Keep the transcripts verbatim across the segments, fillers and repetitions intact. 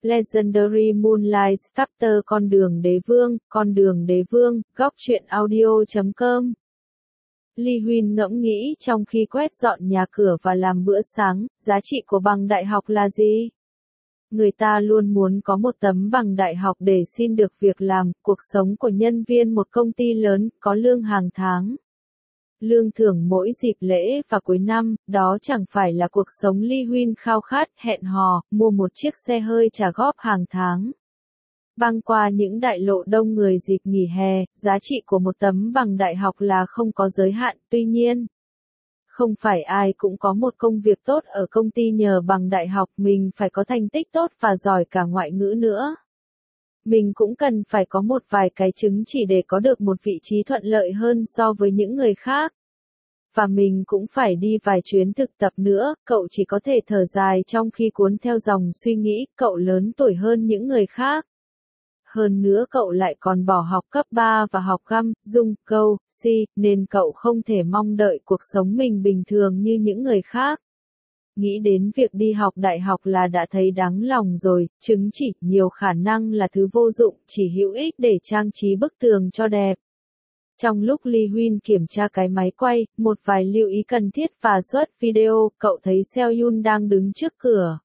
Legendary Moonlight Chapter Con đường đế vương, con đường đế vương, góc truyện audio chấm com. Lee Huynh ngẫm nghĩ trong khi quét dọn nhà cửa và làm bữa sáng, giá trị của bằng đại học là gì? Người ta luôn muốn có một tấm bằng đại học để xin được việc làm, cuộc sống của nhân viên một công ty lớn, có lương hàng tháng. Lương thưởng mỗi dịp lễ và cuối năm, đó chẳng phải là cuộc sống Lee Huynh khao khát, hẹn hò, mua một chiếc xe hơi trả góp hàng tháng. Băng qua những đại lộ đông người dịp nghỉ hè, giá trị của một tấm bằng đại học là không có giới hạn, tuy nhiên, không phải ai cũng có một công việc tốt ở công ty nhờ bằng đại học, mình phải có thành tích tốt và giỏi cả ngoại ngữ nữa. Mình cũng cần phải có một vài cái chứng chỉ để có được một vị trí thuận lợi hơn so với những người khác. Và mình cũng phải đi vài chuyến thực tập nữa, cậu chỉ có thể thở dài trong khi cuốn theo dòng suy nghĩ, cậu lớn tuổi hơn những người khác. Hơn nữa cậu lại còn bỏ học cấp ba và học găm, dung, câu, si, nên cậu không thể mong đợi cuộc sống mình bình thường như những người khác. Nghĩ đến việc đi học đại học là đã thấy đáng lòng rồi, chứng chỉ, nhiều khả năng là thứ vô dụng, chỉ hữu ích để trang trí bức tường cho đẹp. Trong lúc Lee Huynh kiểm tra cái máy quay, một vài lưu ý cần thiết và xuất video, cậu thấy Seohyun đang đứng trước cửa.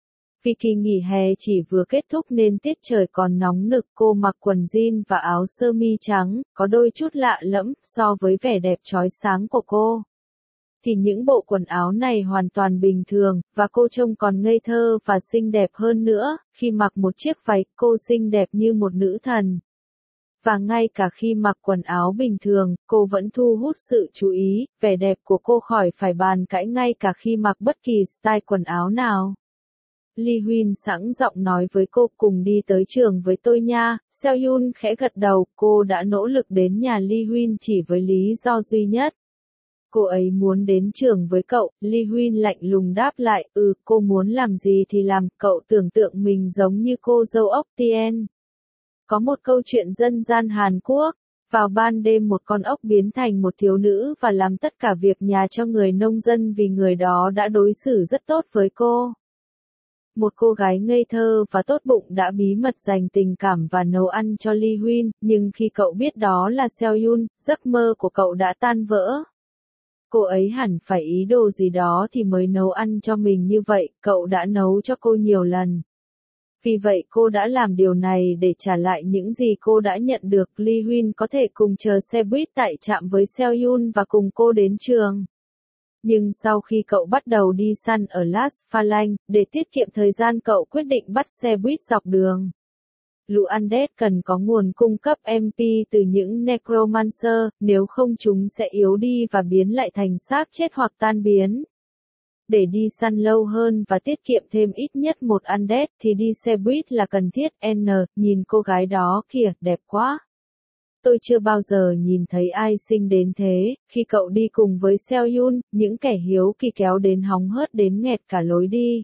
Vì kỳ nghỉ hè chỉ vừa kết thúc nên tiết trời còn nóng nực, cô mặc quần jean và áo sơ mi trắng, có đôi chút lạ lẫm so với vẻ đẹp chói sáng của cô. Thì những bộ quần áo này hoàn toàn bình thường, và cô trông còn ngây thơ và xinh đẹp hơn nữa, khi mặc một chiếc váy, cô xinh đẹp như một nữ thần. Và ngay cả khi mặc quần áo bình thường, cô vẫn thu hút sự chú ý, vẻ đẹp của cô khỏi phải bàn cãi ngay cả khi mặc bất kỳ style quần áo nào. Lee Huynh sẵn giọng nói với cô cùng đi tới trường với tôi nha, Seohyun khẽ gật đầu, cô đã nỗ lực đến nhà Lee Huynh chỉ với lý do duy nhất. Cô ấy muốn đến trường với cậu, Lee Huynh lạnh lùng đáp lại, ừ, cô muốn làm gì thì làm, cậu tưởng tượng mình giống như cô dâu ốc Tien. Có một câu chuyện dân gian Hàn Quốc, vào ban đêm một con ốc biến thành một thiếu nữ và làm tất cả việc nhà cho người nông dân vì người đó đã đối xử rất tốt với cô. Một cô gái ngây thơ và tốt bụng đã bí mật dành tình cảm và nấu ăn cho Lee Huynh, nhưng khi cậu biết đó là Seohyun, giấc mơ của cậu đã tan vỡ. Cô ấy hẳn phải ý đồ gì đó thì mới nấu ăn cho mình như vậy, cậu đã nấu cho cô nhiều lần. Vì vậy cô đã làm điều này để trả lại những gì cô đã nhận được. Lee Huynh có thể cùng chờ xe buýt tại trạm với Seohyun và cùng cô đến trường. Nhưng sau khi cậu bắt đầu đi săn ở Las Phalang, để tiết kiệm thời gian cậu quyết định bắt xe buýt dọc đường. Lũ Undead cần có nguồn cung cấp em pê từ những Necromancer, nếu không chúng sẽ yếu đi và biến lại thành xác chết hoặc tan biến. Để đi săn lâu hơn và tiết kiệm thêm ít nhất một Undead thì đi xe buýt là cần thiết. N, nhìn cô gái đó kìa, đẹp quá. Tôi chưa bao giờ nhìn thấy ai xinh đến thế. Khi cậu đi cùng với Seohyun, những kẻ hiếu kỳ kéo đến hóng hớt đến nghẹt cả lối đi.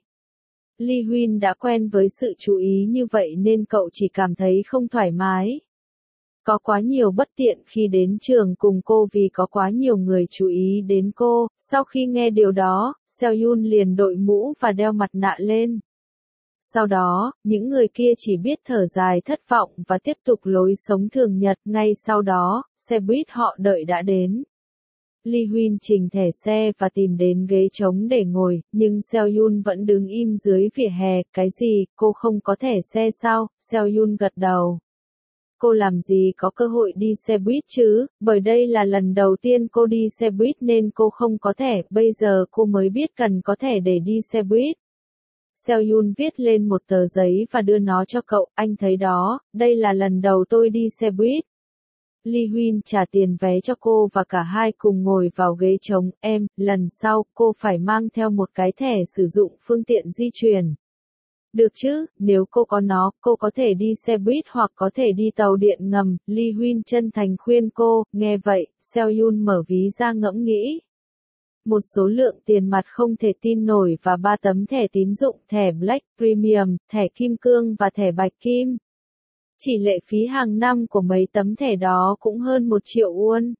Lee Huynh đã quen với sự chú ý như vậy nên cậu chỉ cảm thấy không thoải mái. Có quá nhiều bất tiện khi đến trường cùng cô vì có quá nhiều người chú ý đến cô. Sau khi nghe điều đó, Seohyun liền đội mũ và đeo mặt nạ lên. Sau đó, những người kia chỉ biết thở dài thất vọng và tiếp tục lối sống thường nhật. Ngay sau đó, xe buýt họ đợi đã đến. Lee Huynh chỉnh thẻ xe và tìm đến ghế trống để ngồi, nhưng Seohyun vẫn đứng im dưới vỉa hè. Cái gì, cô không có thẻ xe sao? Seohyun gật đầu. Cô làm gì có cơ hội đi xe buýt chứ, bởi đây là lần đầu tiên cô đi xe buýt nên cô không có thẻ, bây giờ cô mới biết cần có thẻ để đi xe buýt. Seohyun viết lên một tờ giấy và đưa nó cho cậu, anh thấy đó, đây là lần đầu tôi đi xe buýt. Lee Huynh trả tiền vé cho cô và cả hai cùng ngồi vào ghế trống, em, lần sau, cô phải mang theo một cái thẻ sử dụng phương tiện di chuyển. Được chứ, nếu cô có nó, cô có thể đi xe buýt hoặc có thể đi tàu điện ngầm, Lee Huynh chân thành khuyên cô. Nghe vậy, Seohyun mở ví ra ngẫm nghĩ. Một số lượng tiền mặt không thể tin nổi và ba tấm thẻ tín dụng, thẻ Black Premium, thẻ Kim Cương và thẻ Bạch Kim. Chỉ lệ phí hàng năm của mấy tấm thẻ đó cũng hơn một triệu won.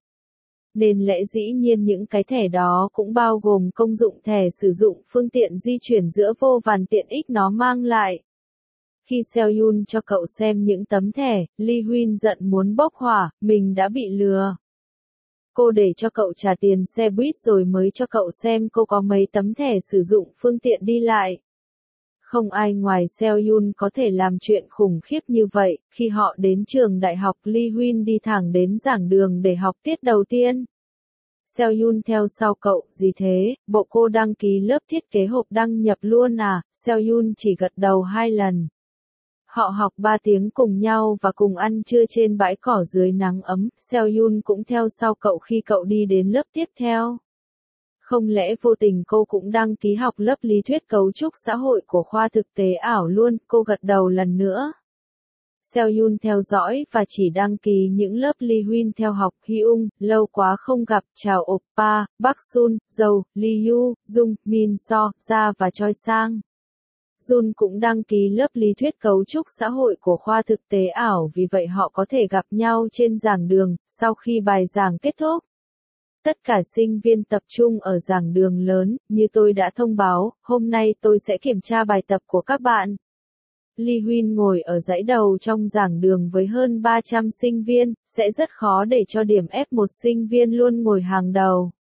Nên lẽ dĩ nhiên những cái thẻ đó cũng bao gồm công dụng thẻ sử dụng phương tiện di chuyển giữa vô vàn tiện ích nó mang lại. Khi Seohyun cho cậu xem những tấm thẻ, Lee Huyên giận muốn bốc hỏa, mình đã bị lừa. Cô để cho cậu trả tiền xe buýt rồi mới cho cậu xem cô có mấy tấm thẻ sử dụng phương tiện đi lại. Không ai ngoài Seohyun có thể làm chuyện khủng khiếp như vậy. Khi họ đến trường đại học, Lee Huyên đi thẳng đến giảng đường để học tiết đầu tiên. Seohyun theo sau cậu, gì thế, bộ cô đăng ký lớp thiết kế hộp đăng nhập luôn à, Seohyun chỉ gật đầu hai lần. Họ học ba tiếng cùng nhau và cùng ăn trưa trên bãi cỏ dưới nắng ấm, Seohyun cũng theo sau cậu khi cậu đi đến lớp tiếp theo. Không lẽ vô tình cô cũng đăng ký học lớp lý thuyết cấu trúc xã hội của khoa thực tế ảo luôn, cô gật đầu lần nữa. Seohyun theo dõi và chỉ đăng ký những lớp Lee Huyên theo học. Hyung, lâu quá không gặp, chào oppa, Bắc Sun, Dầu, Lee Yu, Dung, Min So, Ra và Choi Sang. Jun cũng đăng ký lớp lý thuyết cấu trúc xã hội của khoa thực tế ảo, vì vậy họ có thể gặp nhau trên giảng đường, sau khi bài giảng kết thúc. Tất cả sinh viên tập trung ở giảng đường lớn, như tôi đã thông báo, hôm nay tôi sẽ kiểm tra bài tập của các bạn. Lee Huyên ngồi ở dãy đầu trong giảng đường với hơn ba trăm sinh viên, sẽ rất khó để cho điểm ép một sinh viên luôn ngồi hàng đầu.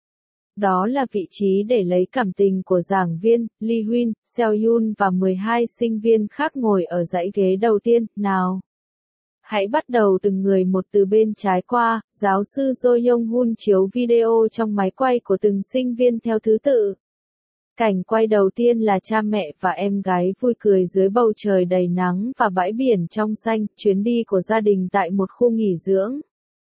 Đó là vị trí để lấy cảm tình của giảng viên. Lee Huyên, Seohyun và mười hai sinh viên khác ngồi ở dãy ghế đầu tiên. Nào, hãy bắt đầu từng người một từ bên trái qua. Giáo sư Jo Yong-hun chiếu video trong máy quay của từng sinh viên theo thứ tự. Cảnh quay đầu tiên là cha mẹ và em gái vui cười dưới bầu trời đầy nắng và bãi biển trong xanh, chuyến đi của gia đình tại một khu nghỉ dưỡng.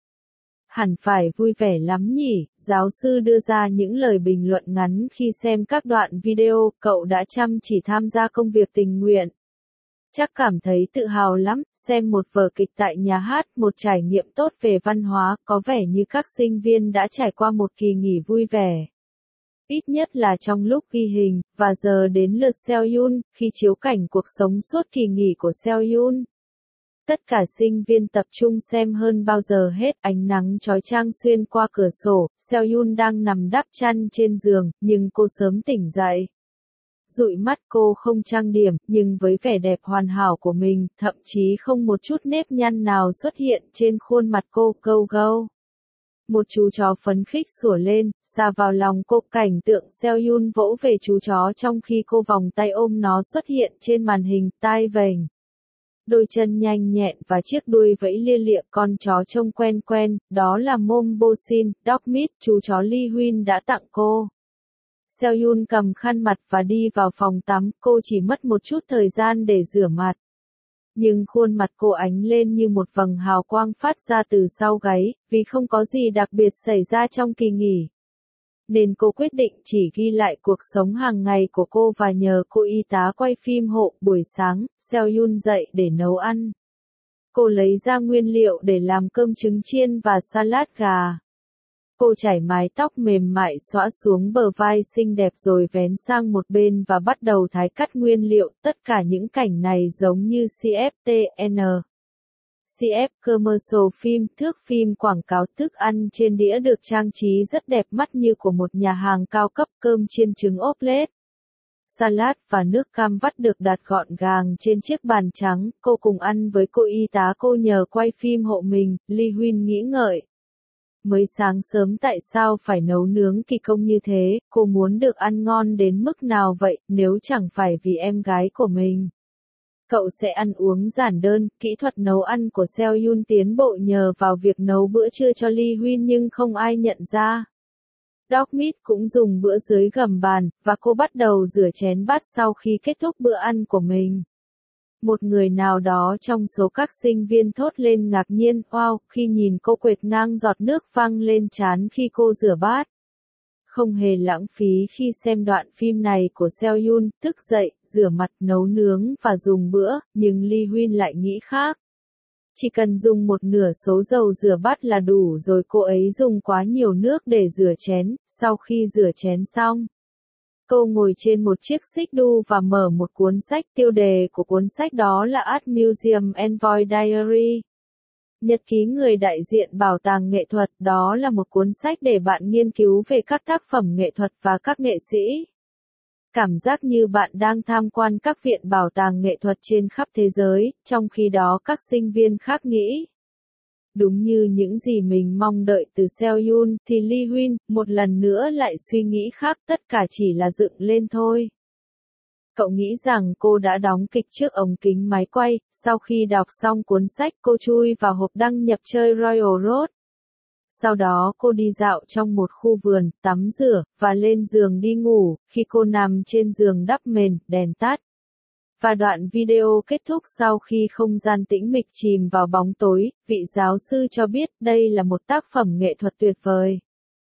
Hẳn phải vui vẻ lắm nhỉ, giáo sư đưa ra những lời bình luận ngắn khi xem các đoạn video, cậu đã chăm chỉ tham gia công việc tình nguyện. Chắc cảm thấy tự hào lắm, xem một vở kịch tại nhà hát, một trải nghiệm tốt về văn hóa, có vẻ như các sinh viên đã trải qua một kỳ nghỉ vui vẻ. Ít nhất là trong lúc ghi hình, và giờ đến lượt Seohyun, khi chiếu cảnh cuộc sống suốt kỳ nghỉ của Seohyun. Tất cả sinh viên tập trung xem hơn bao giờ hết, ánh nắng chói chang xuyên qua cửa sổ, Seohyun đang nằm đắp chăn trên giường, nhưng cô sớm tỉnh dậy. Dụi mắt cô không trang điểm, nhưng với vẻ đẹp hoàn hảo của mình, thậm chí không một chút nếp nhăn nào xuất hiện trên khuôn mặt cô, gâu gâu. Một chú chó phấn khích sủa lên, xa vào lòng cô, cảnh tượng Seohyun vỗ về chú chó trong khi cô vòng tay ôm nó xuất hiện trên màn hình, tai vểnh. Đôi chân nhanh nhẹn và chiếc đuôi vẫy lia lịa, con chó trông quen quen, đó là Mom Bosin, Dog Meat, chú chó Lee Huyên đã tặng cô. Seohyun cầm khăn mặt và đi vào phòng tắm, cô chỉ mất một chút thời gian để rửa mặt. Nhưng khuôn mặt cô ánh lên như một vầng hào quang phát ra từ sau gáy, vì không có gì đặc biệt xảy ra trong kỳ nghỉ. Nên cô quyết định chỉ ghi lại cuộc sống hàng ngày của cô và nhờ cô y tá quay phim hộ. Buổi sáng, Seohyun dậy để nấu ăn. Cô lấy ra nguyên liệu để làm cơm trứng chiên và salad gà. Cô chải mái tóc mềm mại xõa xuống bờ vai xinh đẹp rồi vén sang một bên và bắt đầu thái cắt nguyên liệu. Tất cả những cảnh này giống như xê ép tê en. xê ép Commercial Film, thước phim quảng cáo thức ăn trên đĩa được trang trí rất đẹp mắt như của một nhà hàng cao cấp, cơm chiên trứng ốp lết. Salad và nước cam vắt được đặt gọn gàng trên chiếc bàn trắng, cô cùng ăn với cô y tá cô nhờ quay phim hộ mình. Lee Huyên nghĩ ngợi. Mới sáng sớm tại sao phải nấu nướng kỳ công như thế, cô muốn được ăn ngon đến mức nào vậy, nếu chẳng phải vì em gái của mình. Cậu sẽ ăn uống giản đơn, kỹ thuật nấu ăn của Seohyun tiến bộ nhờ vào việc nấu bữa trưa cho Lee Huyên nhưng không ai nhận ra. Dog Meat cũng dùng bữa dưới gầm bàn, và cô bắt đầu rửa chén bát sau khi kết thúc bữa ăn của mình. Một người nào đó trong số các sinh viên thốt lên ngạc nhiên, wow, khi nhìn cô quệt ngang giọt nước văng lên trán khi cô rửa bát. Không hề lãng phí khi xem đoạn phim này của Seohyun, thức dậy, rửa mặt, nấu nướng và dùng bữa, nhưng Lee Huyên lại nghĩ khác. Chỉ cần dùng một nửa số dầu rửa bát là đủ rồi, cô ấy dùng quá nhiều nước để rửa chén. Sau khi rửa chén xong, cô ngồi trên một chiếc xích đu và mở một cuốn sách. Tiêu đề của cuốn sách đó là Art Museum Envoy Diary. Nhật ký người đại diện bảo tàng nghệ thuật, đó là một cuốn sách để bạn nghiên cứu về các tác phẩm nghệ thuật và các nghệ sĩ. Cảm giác như bạn đang tham quan các viện bảo tàng nghệ thuật trên khắp thế giới, trong khi đó các sinh viên khác nghĩ. Đúng như những gì mình mong đợi từ Seohyun, thì Lee Huynh, một lần nữa lại suy nghĩ khác, tất cả chỉ là dựng lên thôi. Cậu nghĩ rằng cô đã đóng kịch trước ống kính máy quay, sau khi đọc xong cuốn sách cô chui vào hộp đăng nhập chơi Royal Road. Sau đó cô đi dạo trong một khu vườn, tắm rửa, và lên giường đi ngủ, khi cô nằm trên giường đắp mền, đèn tắt. Và đoạn video kết thúc sau khi không gian tĩnh mịch chìm vào bóng tối, vị giáo sư cho biết đây là một tác phẩm nghệ thuật tuyệt vời.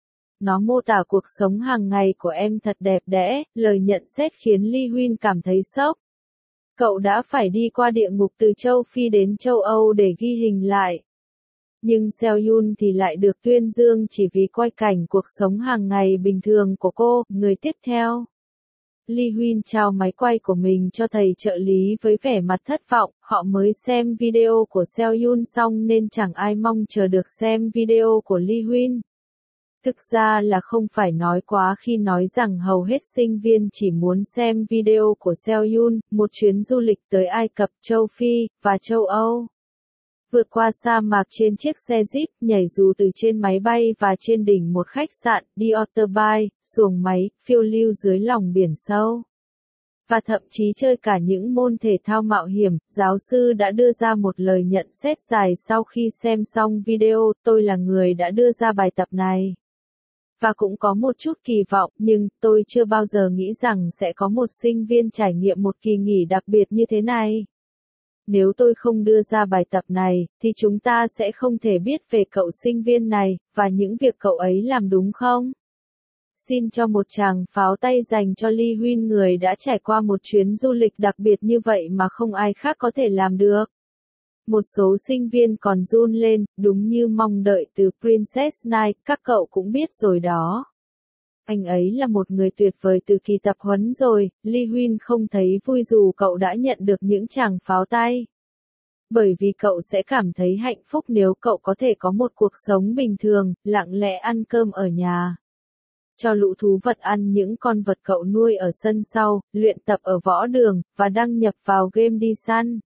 Nó mô tả cuộc sống hàng ngày của em thật đẹp đẽ, lời nhận xét khiến Lee Huynh cảm thấy sốc. Cậu đã phải đi qua địa ngục từ châu Phi đến châu Âu để ghi hình lại. Nhưng Seohyun thì lại được tuyên dương chỉ vì quay cảnh cuộc sống hàng ngày bình thường của cô. Người tiếp theo. Lee Huynh trao máy quay của mình cho thầy trợ lý với vẻ mặt thất vọng, họ mới xem video của Seohyun xong nên chẳng ai mong chờ được xem video của Lee Huynh. Thực ra là không phải nói quá khi nói rằng hầu hết sinh viên chỉ muốn xem video của Seohyun, một chuyến du lịch tới Ai Cập, châu Phi, và châu Âu. Vượt qua sa mạc trên chiếc xe Jeep, nhảy dù từ trên máy bay và trên đỉnh một khách sạn, đi autobike, xuồng máy, phiêu lưu dưới lòng biển sâu. Và thậm chí chơi cả những môn thể thao mạo hiểm, giáo sư đã đưa ra một lời nhận xét dài sau khi xem xong video, tôi là người đã đưa ra bài tập này. Và cũng có một chút kỳ vọng, nhưng tôi chưa bao giờ nghĩ rằng sẽ có một sinh viên trải nghiệm một kỳ nghỉ đặc biệt như thế này. Nếu tôi không đưa ra bài tập này, thì chúng ta sẽ không thể biết về cậu sinh viên này, và những việc cậu ấy làm đúng không? Xin cho một tràng pháo tay dành cho Lee Huynh, người đã trải qua một chuyến du lịch đặc biệt như vậy mà không ai khác có thể làm được. Một số sinh viên còn run lên, đúng như mong đợi từ Princess Knight, các cậu cũng biết rồi đó. Anh ấy là một người tuyệt vời từ kỳ tập huấn rồi. Lee Huynh không thấy vui dù cậu đã nhận được những tràng pháo tay. Bởi vì cậu sẽ cảm thấy hạnh phúc nếu cậu có thể có một cuộc sống bình thường, lặng lẽ ăn cơm ở nhà. Cho lũ thú vật ăn những con vật cậu nuôi ở sân sau, luyện tập ở võ đường, và đăng nhập vào game đi săn.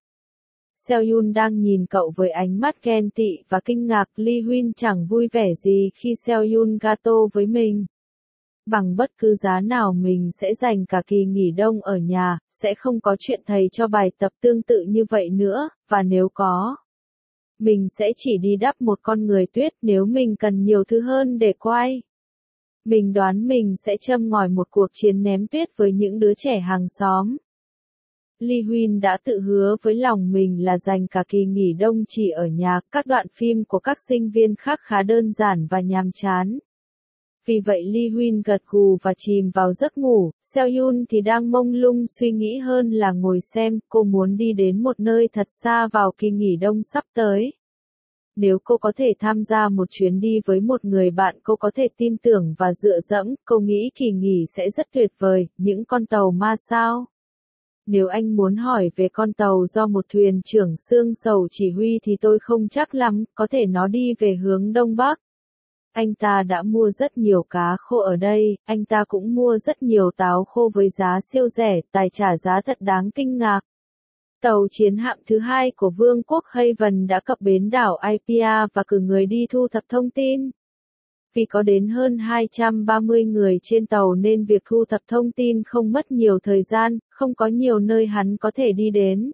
Seohyun đang nhìn cậu với ánh mắt ghen tị và kinh ngạc. Lee Huynh chẳng vui vẻ gì khi Seohyun gato với mình. Bằng bất cứ giá nào mình sẽ dành cả kỳ nghỉ đông ở nhà, sẽ không có chuyện thầy cho bài tập tương tự như vậy nữa, và nếu có, mình sẽ chỉ đi đắp một con người tuyết nếu mình cần nhiều thứ hơn để quay. Mình đoán mình sẽ châm ngòi một cuộc chiến ném tuyết với những đứa trẻ hàng xóm. Lee Huynh đã tự hứa với lòng mình là dành cả kỳ nghỉ đông chỉ ở nhà. Các đoạn phim của các sinh viên khác khá đơn giản và nhàm chán. Vì vậy Lee Huynh gật gù và chìm vào giấc ngủ. Seohyun thì đang mông lung suy nghĩ hơn là ngồi xem. Cô muốn đi đến một nơi thật xa vào kỳ nghỉ đông sắp tới. Nếu cô có thể tham gia một chuyến đi với một người bạn cô có thể tin tưởng và dựa dẫm, cô nghĩ kỳ nghỉ sẽ rất tuyệt vời. Những con tàu ma sao? Nếu anh muốn hỏi về con tàu do một thuyền trưởng xương sầu chỉ huy thì tôi không chắc lắm, có thể nó đi về hướng Đông Bắc. Anh ta đã mua rất nhiều cá khô ở đây, anh ta cũng mua rất nhiều táo khô với giá siêu rẻ, tài trả giá thật đáng kinh ngạc. Tàu chiến hạm thứ hai của Vương quốc Haven đã cập bến đảo Apia và cử người đi thu thập thông tin. Vì có đến hơn hai trăm ba mươi người trên tàu nên việc thu thập thông tin không mất nhiều thời gian, không có nhiều nơi hắn có thể đi đến.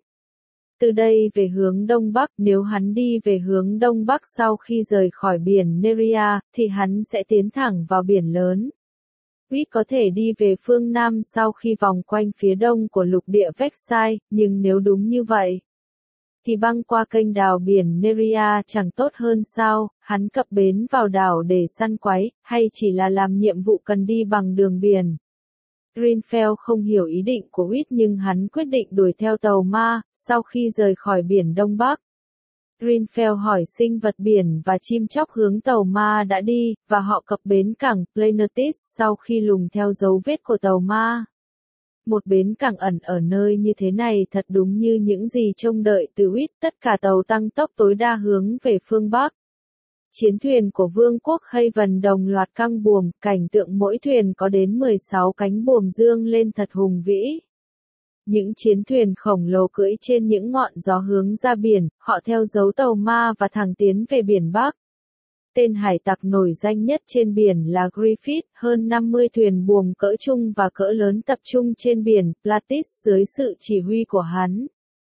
Từ đây về hướng Đông Bắc, nếu hắn đi về hướng Đông Bắc sau khi rời khỏi biển Neria, thì hắn sẽ tiến thẳng vào biển lớn. Reed có thể đi về phương Nam sau khi vòng quanh phía đông của lục địa Vexai, nhưng nếu đúng như vậy, thì băng qua kênh đào biển Neria chẳng tốt hơn sao? Hắn cập bến vào đảo để săn quái, hay chỉ là làm nhiệm vụ cần đi bằng đường biển? Greenfell không hiểu ý định của Reed nhưng hắn quyết định đuổi theo tàu ma, sau khi rời khỏi biển Đông Bắc. Greenfell hỏi sinh vật biển và chim chóc hướng tàu ma đã đi, và họ cập bến cảng Planetis sau khi lùng theo dấu vết của tàu ma. Một bến cảng ẩn ở nơi như thế này thật đúng như những gì trông đợi từ Reed, tất cả tàu tăng tốc tối đa hướng về phương Bắc. Chiến thuyền của Vương quốc Haven đồng loạt căng buồm, cảnh tượng mỗi thuyền có đến mười sáu cánh buồm dương lên thật hùng vĩ. Những chiến thuyền khổng lồ cưỡi trên những ngọn gió hướng ra biển, họ theo dấu tàu ma và thẳng tiến về biển Bắc. Tên hải tặc nổi danh nhất trên biển là Griffith, hơn năm mươi thuyền buồm cỡ trung và cỡ lớn tập trung trên biển Platis dưới sự chỉ huy của hắn.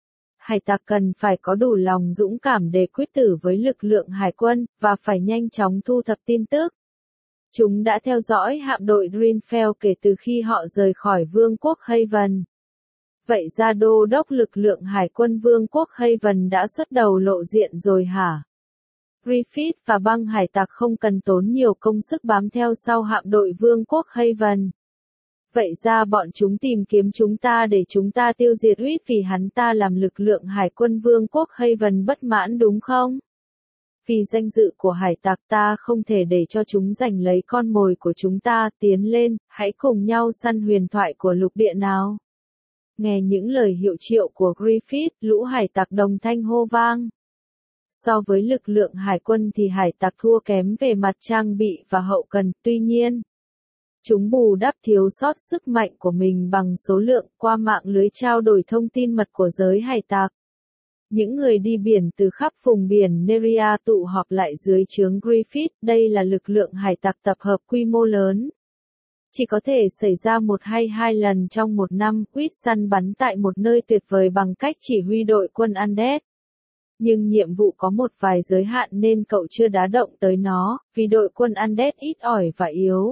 Hải tặc cần phải có đủ lòng dũng cảm để quyết tử với lực lượng hải quân, và phải nhanh chóng thu thập tin tức. Chúng đã theo dõi hạm đội Greenfell kể từ khi họ rời khỏi Vương quốc Haven. Vậy ra đô đốc lực lượng hải quân Vương quốc Haven đã xuất đầu lộ diện rồi hả? Griffith và băng hải tặc không cần tốn nhiều công sức bám theo sau hạm đội Vương quốc Haven. Vậy ra bọn chúng tìm kiếm chúng ta để chúng ta tiêu diệt Reed vì hắn ta làm lực lượng hải quân Vương quốc Haven bất mãn đúng không? Vì danh dự của hải tặc ta không thể để cho chúng giành lấy con mồi của chúng ta, tiến lên, hãy cùng nhau săn huyền thoại của lục địa nào. Nghe những lời hiệu triệu của Griffith, lũ hải tặc đồng thanh hô vang. So với lực lượng hải quân thì hải tặc thua kém về mặt trang bị và hậu cần, tuy nhiên, chúng bù đắp thiếu sót sức mạnh của mình bằng số lượng qua mạng lưới trao đổi thông tin mật của giới hải tặc. Những người đi biển từ khắp vùng biển Neria tụ họp lại dưới trướng Griffith, đây là lực lượng hải tặc tập hợp quy mô lớn. Chỉ có thể xảy ra một hay hai lần trong một năm, Reed săn bắn tại một nơi tuyệt vời bằng cách chỉ huy đội quân Undead. Nhưng nhiệm vụ có một vài giới hạn nên cậu chưa đá động tới nó, vì đội quân Undead ít ỏi và yếu.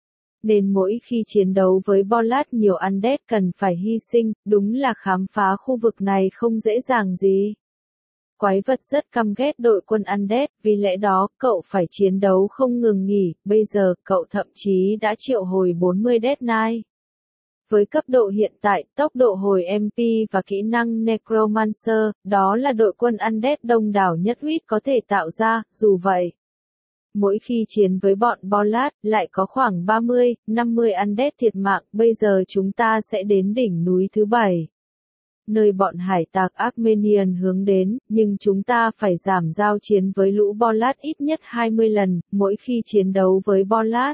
Nên mỗi khi chiến đấu với Bollard nhiều Undead cần phải hy sinh, đúng là khám phá khu vực này không dễ dàng gì. Quái vật rất căm ghét đội quân Undead, vì lẽ đó, cậu phải chiến đấu không ngừng nghỉ, bây giờ, cậu thậm chí đã triệu hồi bốn mươi Death Knight. Với cấp độ hiện tại, tốc độ hồi em pê và kỹ năng Necromancer, đó là đội quân Undead đông đảo nhất Reed có thể tạo ra, dù vậy. Mỗi khi chiến với bọn Bollard, lại có khoảng ba mươi, năm mươi Undead thiệt mạng, bây giờ chúng ta sẽ đến đỉnh núi thứ bảy. Nơi bọn hải tặc Armenian hướng đến, nhưng chúng ta phải giảm giao chiến với lũ Bollard ít nhất hai mươi lần, mỗi khi chiến đấu với Bollard.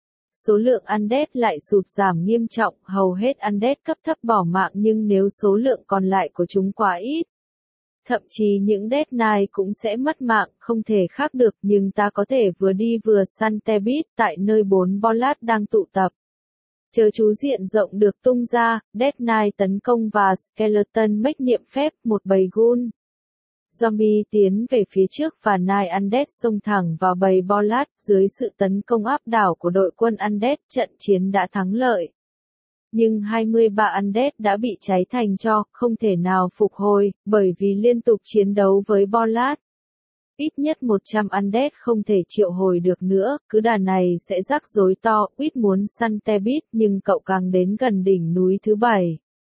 Số lượng Undead lại sụt giảm nghiêm trọng, hầu hết Undead cấp thấp bỏ mạng nhưng nếu số lượng còn lại của chúng quá ít. Thậm chí những Death Knight cũng sẽ mất mạng, không thể khác được, nhưng ta có thể vừa đi vừa săn Tebit tại nơi bốn Bollard đang tụ tập. Chớ chú diện rộng được tung ra, Death Knight tấn công và Skeleton make niệm phép, một bầy ghoul. Zombie tiến về phía trước và Night Undead xông thẳng vào bầy Bollard, dưới sự tấn công áp đảo của đội quân Undead, trận chiến đã thắng lợi. Nhưng hai mươi ba Undead đã bị cháy thành tro, không thể nào phục hồi, bởi vì liên tục chiến đấu với Bollard. Ít nhất một trăm Undead không thể triệu hồi được nữa, cứ đà này sẽ rắc rối to, Reed muốn săn Tebit nhưng cậu càng đến gần đỉnh núi thứ bảy.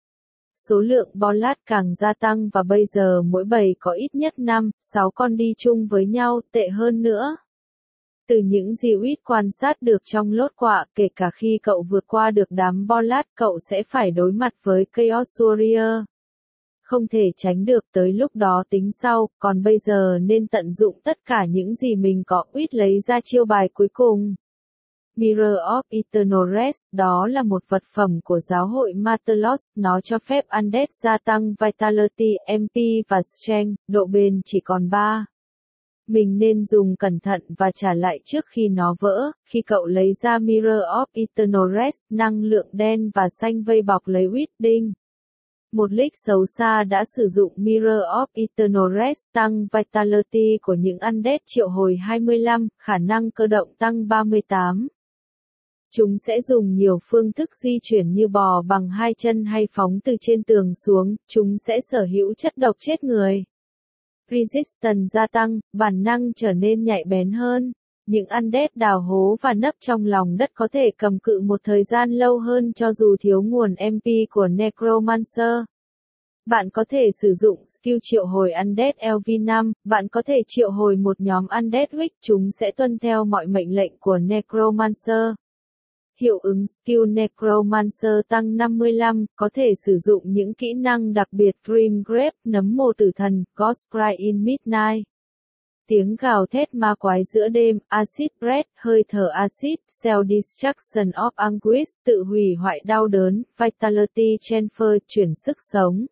Số lượng Bollard càng gia tăng và bây giờ mỗi bầy có ít nhất năm, sáu con đi chung với nhau, tệ hơn nữa. Từ những gì Reed quan sát được trong lốt quạ, kể cả khi cậu vượt qua được đám Bollard, cậu sẽ phải đối mặt với Chaos Warrior. Không thể tránh được, tới lúc đó tính sau, còn bây giờ nên tận dụng tất cả những gì mình có. Reed lấy ra chiêu bài cuối cùng. Mirror of Eternal Rest, đó là một vật phẩm của giáo hội Matelos, nó cho phép Undead gia tăng Vitality, em pê và Strength, độ bền chỉ còn ba. Mình nên dùng cẩn thận và trả lại trước khi nó vỡ. Khi cậu lấy ra Mirror of Eternal Rest, năng lượng đen và xanh vây bọc lấy Withding. Một leak xấu xa đã sử dụng Mirror of Eternal Rest tăng Vitality của những Undead triệu hồi hai mươi lăm, khả năng cơ động tăng ba mươi tám. Chúng sẽ dùng nhiều phương thức di chuyển như bò bằng hai chân hay phóng từ trên tường xuống, chúng sẽ sở hữu chất độc chết người. Resistance gia tăng, bản năng trở nên nhạy bén hơn. Những Undead đào hố và nấp trong lòng đất có thể cầm cự một thời gian lâu hơn cho dù thiếu nguồn em pê của Necromancer. Bạn có thể sử dụng skill triệu hồi Undead L V năm, bạn có thể triệu hồi một nhóm Undead Witch, chúng sẽ tuân theo mọi mệnh lệnh của Necromancer. Hiệu ứng skill Necromancer tăng năm mươi lăm, có thể sử dụng những kỹ năng đặc biệt Grim Grave, nấm mồ tử thần, Ghost Cry in Midnight. Tiếng gào thét ma quái giữa đêm, acid breath, hơi thở acid, cell destruction of anguish, tự hủy hoại đau đớn, vitality transfer, chuyển sức sống.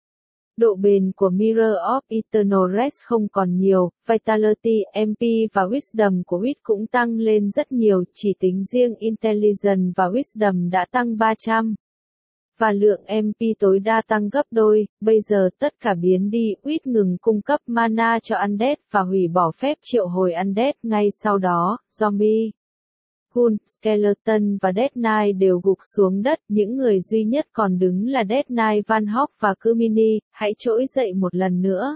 Độ bền của Mirror of Eternal Rest không còn nhiều, Vitality, em pê và Wisdom của Wit cũng tăng lên rất nhiều, chỉ tính riêng Intelligence và Wisdom đã tăng ba trăm. Và lượng em pê tối đa tăng gấp đôi, bây giờ tất cả biến đi, Wit ngừng cung cấp mana cho Undead và hủy bỏ phép triệu hồi Undead ngay sau đó, Zombie. Ghoul, Skeleton và Death Knight đều gục xuống đất, những người duy nhất còn đứng là Death Knight Van Hawk và Kumini, hãy trỗi dậy một lần nữa.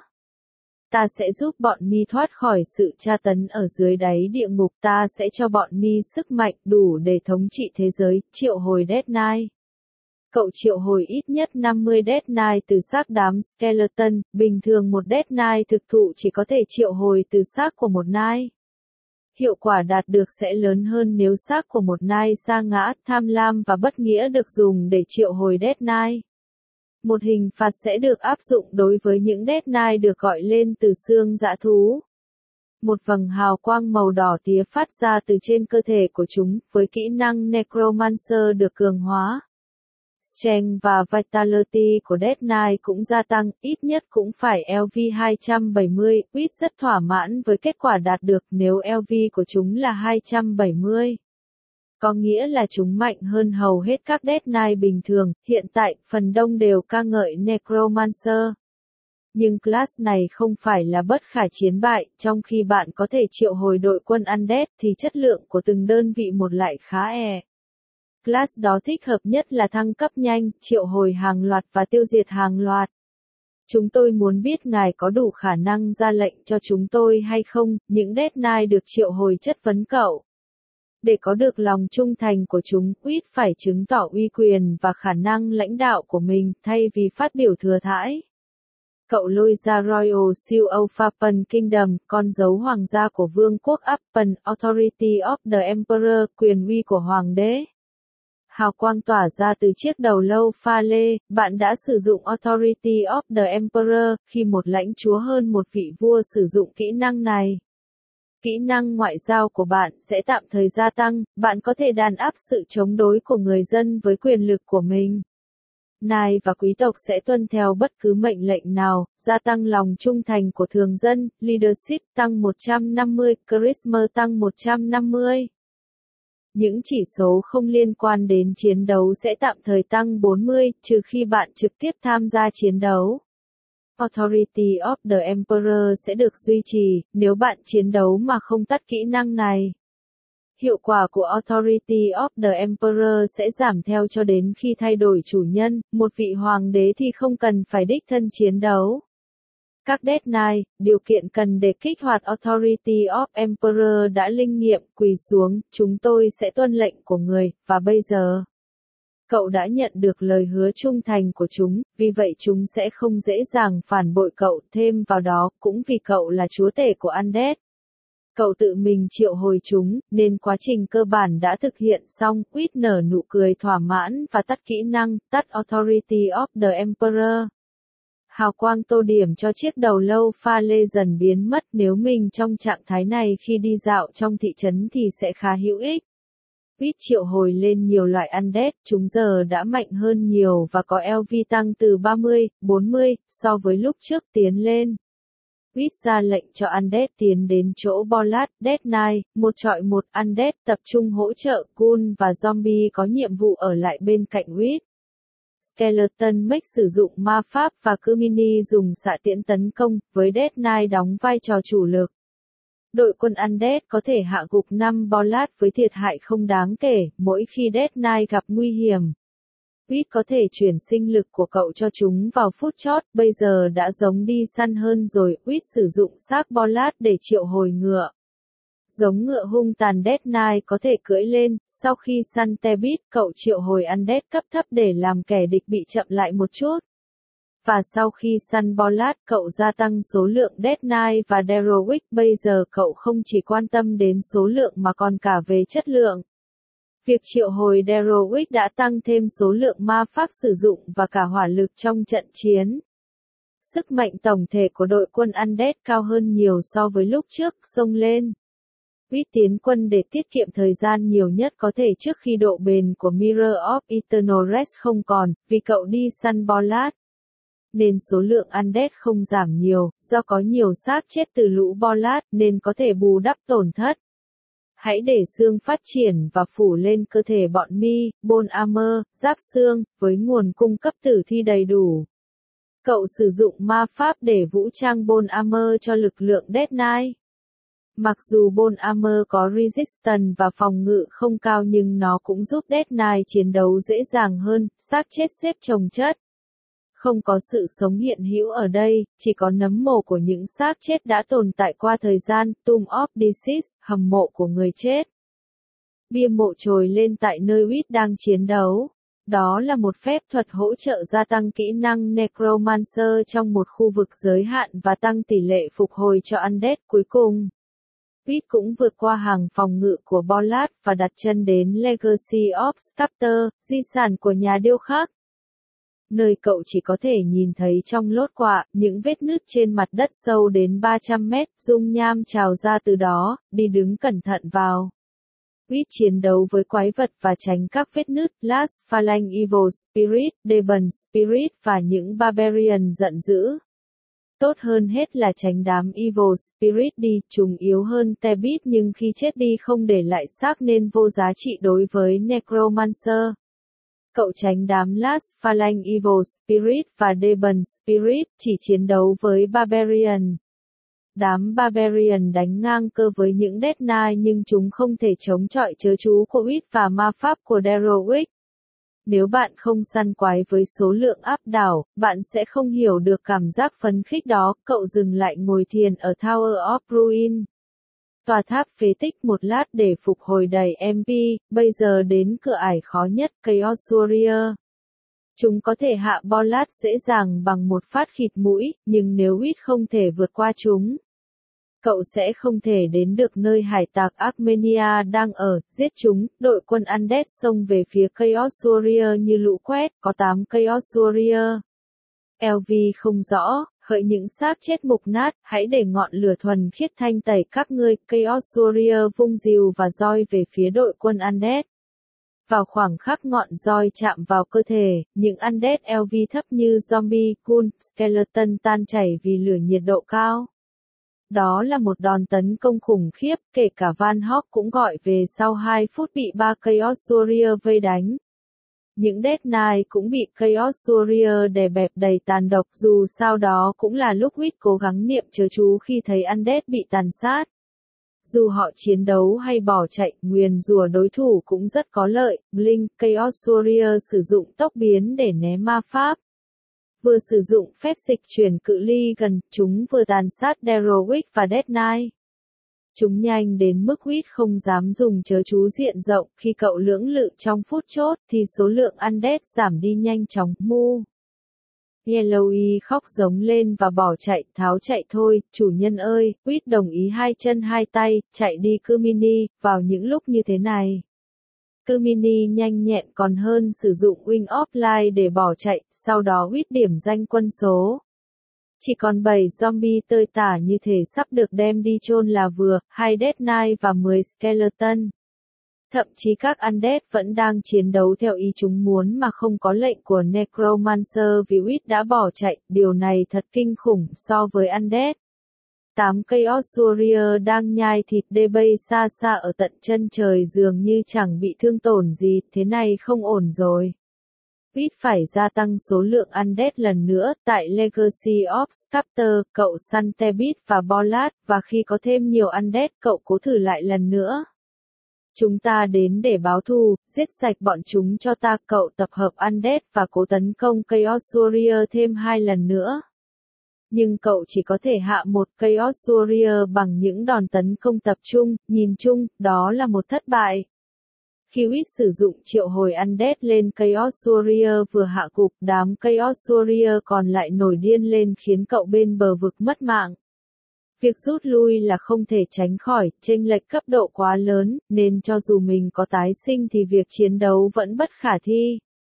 Ta sẽ giúp bọn mi thoát khỏi sự tra tấn ở dưới đáy địa ngục, ta sẽ cho bọn mi sức mạnh đủ để thống trị thế giới, triệu hồi Death Knight. Cậu triệu hồi ít nhất năm mươi Death Knight từ xác đám Skeleton, bình thường một Death Knight thực thụ chỉ có thể triệu hồi từ xác của một Knight. Hiệu quả đạt được sẽ lớn hơn nếu xác của một Knight sa ngã, tham lam và bất nghĩa được dùng để triệu hồi Death Knight. Một hình phạt sẽ được áp dụng đối với những Death Knight được gọi lên từ xương dã thú. Một vầng hào quang màu đỏ tía phát ra từ trên cơ thể của chúng, với kỹ năng Necromancer được cường hóa. Strength và Vitality của Death Knight cũng gia tăng, ít nhất cũng phải L V hai trăm bảy mươi, Wit rất thỏa mãn với kết quả đạt được nếu L V của chúng là hai trăm bảy mươi. Có nghĩa là chúng mạnh hơn hầu hết các Death Knight bình thường, hiện tại, phần đông đều ca ngợi Necromancer. Nhưng class này không phải là bất khả chiến bại, trong khi bạn có thể triệu hồi đội quân Undead thì chất lượng của từng đơn vị một lại khá e. Class đó thích hợp nhất là thăng cấp nhanh, triệu hồi hàng loạt và tiêu diệt hàng loạt. Chúng tôi muốn biết ngài có đủ khả năng ra lệnh cho chúng tôi hay không, những Death Knight được triệu hồi chất vấn cậu. Để có được lòng trung thành của chúng, Wit phải chứng tỏ uy quyền và khả năng lãnh đạo của mình, thay vì phát biểu thừa thãi. Cậu lôi ra Royal Seal of Upper Kingdom, con dấu hoàng gia của vương quốc Upper, Authority of the Emperor, quyền uy của hoàng đế. Hào quang tỏa ra từ chiếc đầu lâu pha lê, bạn đã sử dụng Authority of the Emperor, khi một lãnh chúa hơn một vị vua sử dụng kỹ năng này. Kỹ năng ngoại giao của bạn sẽ tạm thời gia tăng, bạn có thể đàn áp sự chống đối của người dân với quyền lực của mình. Knight và quý tộc sẽ tuân theo bất cứ mệnh lệnh nào, gia tăng lòng trung thành của thường dân, Leadership tăng một trăm năm mươi, Charisma tăng một trăm năm mươi. Những chỉ số không liên quan đến chiến đấu sẽ tạm thời tăng bốn mươi, trừ khi bạn trực tiếp tham gia chiến đấu. Authority of the Emperor sẽ được duy trì, nếu bạn chiến đấu mà không tắt kỹ năng này. Hiệu quả của Authority of the Emperor sẽ giảm theo cho đến khi thay đổi chủ nhân, một vị hoàng đế thì không cần phải đích thân chiến đấu. Các Death Knight, điều kiện cần để kích hoạt Authority of Emperor đã linh nghiệm, quỳ xuống, chúng tôi sẽ tuân lệnh của người, và bây giờ. Cậu đã nhận được lời hứa trung thành của chúng, vì vậy chúng sẽ không dễ dàng phản bội cậu, thêm vào đó, cũng vì cậu là chúa tể của Undead. Cậu tự mình triệu hồi chúng, nên quá trình cơ bản đã thực hiện xong, Wit nở nụ cười thỏa mãn và tắt kỹ năng, tắt Authority of the Emperor. Hào quang tô điểm cho chiếc đầu lâu pha lê dần biến mất, nếu mình trong trạng thái này khi đi dạo trong thị trấn thì sẽ khá hữu ích. Wit triệu hồi lên nhiều loại Undead, chúng giờ đã mạnh hơn nhiều và có L V tăng từ ba mươi, bốn mươi, so với lúc trước tiến lên. Wit ra lệnh cho Undead tiến đến chỗ Bolat, Death Knight, một trọi một Undead tập trung hỗ trợ, Ghoul và Zombie có nhiệm vụ ở lại bên cạnh Wit. Skeleton Mech sử dụng ma pháp và Kumini dùng xạ tiễn tấn công, với Death Knight đóng vai trò chủ lực. Đội quân Undead có thể hạ gục năm Bolat với thiệt hại không đáng kể, mỗi khi Death Knight gặp nguy hiểm. Wit có thể chuyển sinh lực của cậu cho chúng vào phút chót, bây giờ đã giống đi săn hơn rồi, Wit sử dụng xác Bolat để triệu hồi ngựa. Giống ngựa hung tàn Death Knight có thể cưỡi lên, sau khi săn Tebit, cậu triệu hồi Undead cấp thấp để làm kẻ địch bị chậm lại một chút. Và sau khi săn Bolat, cậu gia tăng số lượng Death Knight và Derowick, bây giờ cậu không chỉ quan tâm đến số lượng mà còn cả về chất lượng. Việc triệu hồi Derowick đã tăng thêm số lượng ma pháp sử dụng và cả hỏa lực trong trận chiến. Sức mạnh tổng thể của đội quân Undead cao hơn nhiều so với lúc trước, xông lên. Wit tiến quân để tiết kiệm thời gian nhiều nhất có thể trước khi độ bền của Mirror of Eternal Rest không còn, vì cậu đi săn Bollard. Nên số lượng Undead không giảm nhiều, do có nhiều xác chết từ lũ Bollard nên có thể bù đắp tổn thất. Hãy để xương phát triển và phủ lên cơ thể bọn mi, bone armor, giáp xương, với nguồn cung cấp tử thi đầy đủ. Cậu sử dụng ma pháp để vũ trang bone armor cho lực lượng Death Knight. Mặc dù bone armor có resistance và phòng ngự không cao nhưng nó cũng giúp Death Knight chiến đấu dễ dàng hơn, xác chết xếp chồng chất. Không có sự sống hiện hữu ở đây, chỉ có nấm mồ của những xác chết đã tồn tại qua thời gian, Tomb of Deceased, hầm mộ của người chết. Bia mộ trồi lên tại nơi Wit đang chiến đấu. Đó là một phép thuật hỗ trợ gia tăng kỹ năng Necromancer trong một khu vực giới hạn và tăng tỷ lệ phục hồi cho Undead cuối cùng. Wit cũng vượt qua hàng phòng ngự của Bollard và đặt chân đến Legacy of Sculptor, di sản của nhà điêu khắc. Nơi cậu chỉ có thể nhìn thấy trong lốt quạ, những vết nứt trên mặt đất sâu đến ba trăm mét, dung nham trào ra từ đó, đi đứng cẩn thận vào. Wit chiến đấu với quái vật và tránh các vết nứt, Last Phalanx Evil Spirit, Demon Spirit và những Barbarian giận dữ. Tốt hơn hết là tránh đám Evil Spirit đi, chúng yếu hơn Tebit nhưng khi chết đi không để lại xác nên vô giá trị đối với Necromancer. Cậu tránh đám Last Phalanx Evil Spirit và Demon Spirit, chỉ chiến đấu với Barbarian. Đám Barbarian đánh ngang cơ với những Death Knight nhưng chúng không thể chống chọi chớ chú của Wit và ma pháp của Derrowick. Nếu bạn không săn quái với số lượng áp đảo, bạn sẽ không hiểu được cảm giác phấn khích đó. Cậu dừng lại ngồi thiền ở Tower of Ruin. Tòa tháp phế tích một lát để phục hồi đầy em pê, bây giờ đến cửa ải khó nhất, Chaos Warrior. Chúng có thể hạ Bollard dễ dàng bằng một phát khịt mũi, nhưng nếu Wit không thể vượt qua chúng, cậu sẽ không thể đến được nơi hải tặc Armenia đang ở, giết chúng. Đội quân Undead xông về phía Chaos Warrior như lũ quét, có tám Chaos Warrior. lờ vê không rõ, hỡi những xác chết mục nát, hãy để ngọn lửa thuần khiết thanh tẩy các ngươi. Chaos Warrior vung rìu và roi về phía đội quân Undead. Vào khoảng khắc ngọn roi chạm vào cơ thể, những Undead lờ vê thấp như zombie, ghoul, skeleton tan chảy vì lửa nhiệt độ cao. Đó là một đòn tấn công khủng khiếp, kể cả Van Hawk cũng gọi về sau hai phút bị ba Chaos Warrior vây đánh. Những Death Knight cũng bị Chaos Warrior đè bẹp đầy tàn độc, dù sao đó cũng là lúc Wit cố gắng niệm chớ chú khi thấy Undead bị tàn sát. Dù họ chiến đấu hay bỏ chạy, nguyền rủa đối thủ cũng rất có lợi. Blink, Chaos Warrior sử dụng tốc biến để né ma pháp. Vừa sử dụng phép dịch chuyển cự ly gần, chúng vừa tàn sát Derrowick và Death Knight. Chúng nhanh đến mức Wit không dám dùng chớ chú diện rộng, khi cậu lưỡng lự trong phút chốt thì số lượng Undead giảm đi nhanh chóng. Mu. Yellowy khóc giống lên và bỏ chạy, tháo chạy thôi, chủ nhân ơi. Wit đồng ý hai chân hai tay, chạy đi Kumini, vào những lúc như thế này. Kumini nhanh nhẹn còn hơn sử dụng Wing of Light để bỏ chạy, sau đó Wit điểm danh quân số. Chỉ còn bảy zombie tơi tả như thể sắp được đem đi chôn là vừa, hai Death Knight và mười skeleton. Thậm chí các Undead vẫn đang chiến đấu theo ý chúng muốn mà không có lệnh của Necromancer vì Wit đã bỏ chạy, điều này thật kinh khủng so với Undead. Tám Chaos Warrior đang nhai thịt đê bay xa xa ở tận chân trời dường như chẳng bị thương tổn gì, thế này không ổn rồi. Wit phải gia tăng số lượng Undead lần nữa, tại Legacy of Sculptor, cậu săn Tebit và Bollard, và khi có thêm nhiều Undead cậu cố thử lại lần nữa. Chúng ta đến để báo thù, giết sạch bọn chúng cho ta. Cậu tập hợp Undead và cố tấn công Chaos Warrior thêm hai lần nữa. Nhưng cậu chỉ có thể hạ một Chaos Warrior bằng những đòn tấn công tập trung, nhìn chung, đó là một thất bại. Khi Wit sử dụng triệu hồi Undead lên Chaos Warrior vừa hạ gục, đám Chaos Warrior còn lại nổi điên lên khiến cậu bên bờ vực mất mạng. Việc rút lui là không thể tránh khỏi, chênh lệch cấp độ quá lớn, nên cho dù mình có tái sinh thì việc chiến đấu vẫn bất khả thi.